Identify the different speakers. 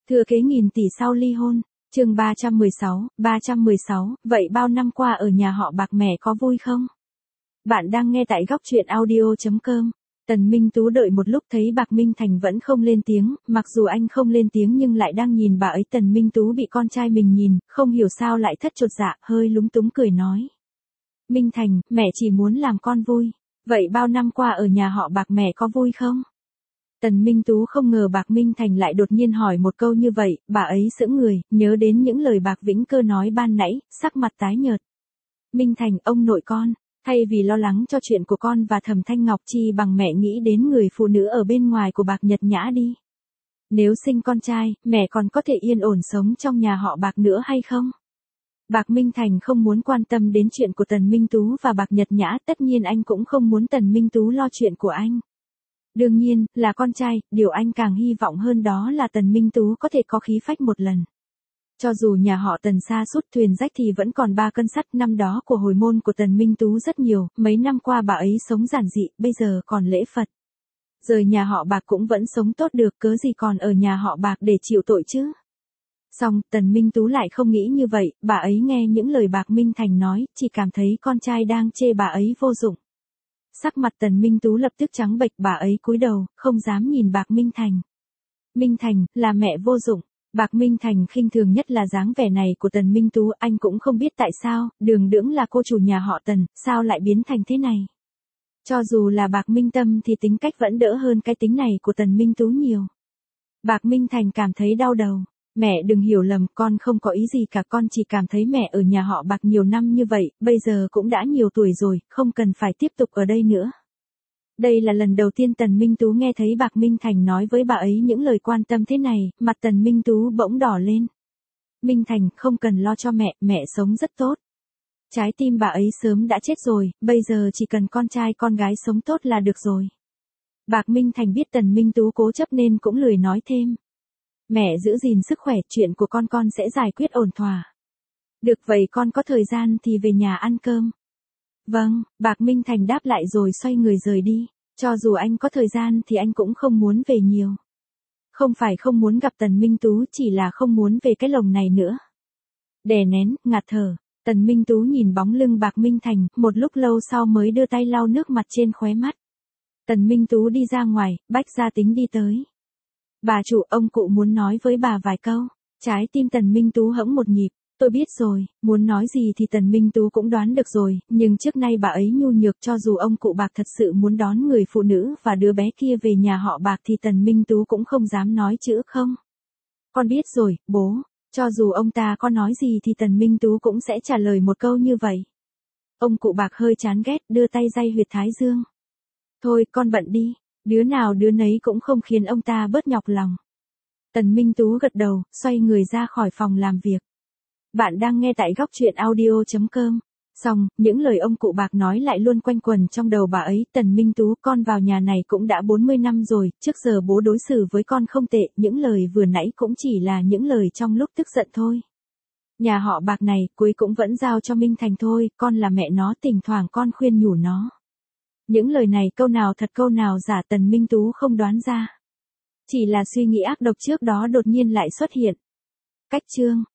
Speaker 1: Thừa kế nghìn tỷ sau ly hôn. Chương 316, vậy bao năm qua ở nhà họ Bạc mẹ có vui không? Bạn đang nghe tại góc truyện audio.com. Tần Minh Tú đợi một lúc thấy Bạc Minh Thành vẫn không lên tiếng, mặc dù anh không lên tiếng nhưng lại đang nhìn bà ấy. Tần Minh Tú bị con trai mình nhìn, không hiểu sao lại thất chột dạ, hơi lúng túng cười nói. Minh Thành, mẹ chỉ muốn làm con vui. Vậy bao năm qua ở nhà họ Bạc mẹ có vui không? Tần Minh Tú không ngờ Bạc Minh Thành lại đột nhiên hỏi một câu như vậy, bà ấy sững người, nhớ đến những lời Bạc Vĩnh Cơ nói ban nãy, sắc mặt tái nhợt. Minh Thành, ông nội con, thay vì lo lắng cho chuyện của con và Thẩm Thanh Ngọc chi bằng mẹ nghĩ đến người phụ nữ ở bên ngoài của Bạc Nhật Nhã đi. Nếu sinh con trai, mẹ còn có thể yên ổn sống trong nhà họ Bạc nữa hay không? Bạc Minh Thành không muốn quan tâm đến chuyện của Tần Minh Tú và Bạc Nhật Nhã, tất nhiên anh cũng không muốn Tần Minh Tú lo chuyện của anh. Đương nhiên, là con trai, điều anh càng hy vọng hơn đó là Tần Minh Tú có thể có khí phách một lần. Cho dù nhà họ Tần sa sút thuyền rách thì vẫn còn 3 cân sắt. Năm đó của hồi môn của Tần Minh Tú rất nhiều, mấy năm qua bà ấy sống giản dị, bây giờ còn lễ Phật. Rời nhà họ Bạc cũng vẫn sống tốt được, cớ gì còn ở nhà họ Bạc để chịu tội chứ. Xong, Tần Minh Tú lại không nghĩ như vậy, bà ấy nghe những lời Bạc Minh Thành nói, chỉ cảm thấy con trai đang chê bà ấy vô dụng. Sắc mặt Tần Minh Tú lập tức trắng bệch, bà ấy cúi đầu, không dám nhìn Bạc Minh Thành. Minh Thành, là mẹ vô dụng. Bạc Minh Thành khinh thường nhất là dáng vẻ này của Tần Minh Tú, anh cũng không biết tại sao, đường đưỡng là cô chủ nhà họ Tần, sao lại biến thành thế này. Cho dù là Bạc Minh Tâm thì tính cách vẫn đỡ hơn cái tính này của Tần Minh Tú nhiều. Bạc Minh Thành cảm thấy đau đầu. Mẹ đừng hiểu lầm, con không có ý gì cả, con chỉ cảm thấy mẹ ở nhà họ Bạc nhiều năm như vậy, bây giờ cũng đã nhiều tuổi rồi, không cần phải tiếp tục ở đây nữa. Đây là lần đầu tiên Tần Minh Tú nghe thấy Bạc Minh Thành nói với bà ấy những lời quan tâm thế này, mặt Tần Minh Tú bỗng đỏ lên. Minh Thành, không cần lo cho mẹ sống rất tốt. Trái tim bà ấy sớm đã chết rồi, bây giờ chỉ cần con trai con gái sống tốt là được rồi. Bạc Minh Thành biết Tần Minh Tú cố chấp nên cũng lười nói thêm. Mẹ giữ gìn sức khỏe, chuyện của con sẽ giải quyết ổn thỏa. Được vậy con có thời gian thì về nhà ăn cơm. Vâng, Bạc Minh Thành đáp lại rồi xoay người rời đi. Cho dù anh có thời gian thì anh cũng không muốn về nhiều. Không phải không muốn gặp Tần Minh Tú, chỉ là không muốn về cái lồng này nữa. Đè nén, ngạt thở, Tần Minh Tú nhìn bóng lưng Bạc Minh Thành, một lúc lâu sau mới đưa tay lau nước mặt trên khóe mắt. Tần Minh Tú đi ra ngoài, Bách Gia Tính đi tới. Bà chủ, ông cụ muốn nói với bà vài câu. Trái tim Tần Minh Tú hững một nhịp. Tôi biết rồi, muốn nói gì thì Tần Minh Tú cũng đoán được rồi, nhưng trước nay bà ấy nhu nhược, cho dù ông cụ Bạc thật sự muốn đón người phụ nữ và đứa bé kia về nhà họ Bạc thì Tần Minh Tú cũng không dám nói chữ không. Con biết rồi, bố, cho dù ông ta có nói gì thì Tần Minh Tú cũng sẽ trả lời một câu như vậy. Ông cụ Bạc hơi chán ghét, đưa tay day huyệt thái dương. Thôi, con bận đi, đứa nào đứa nấy cũng không khiến ông ta bớt nhọc lòng. Tần Minh Tú gật đầu, xoay người ra khỏi phòng làm việc. Bạn đang nghe tại góc truyện audio.com. Xong, những lời ông cụ Bạc nói lại luôn quanh quẩn trong đầu bà ấy. Tần Minh Tú, con vào nhà này cũng đã 40 năm rồi, trước giờ bố đối xử với con không tệ, những lời vừa nãy cũng chỉ là những lời trong lúc tức giận thôi. Nhà họ Bạc này, cuối cũng vẫn giao cho Minh Thành thôi, con là mẹ nó, thỉnh thoảng con khuyên nhủ nó. Những lời này câu nào thật câu nào giả Tần Minh Tú không đoán ra. Chỉ là suy nghĩ ác độc trước đó đột nhiên lại xuất hiện. Cách chương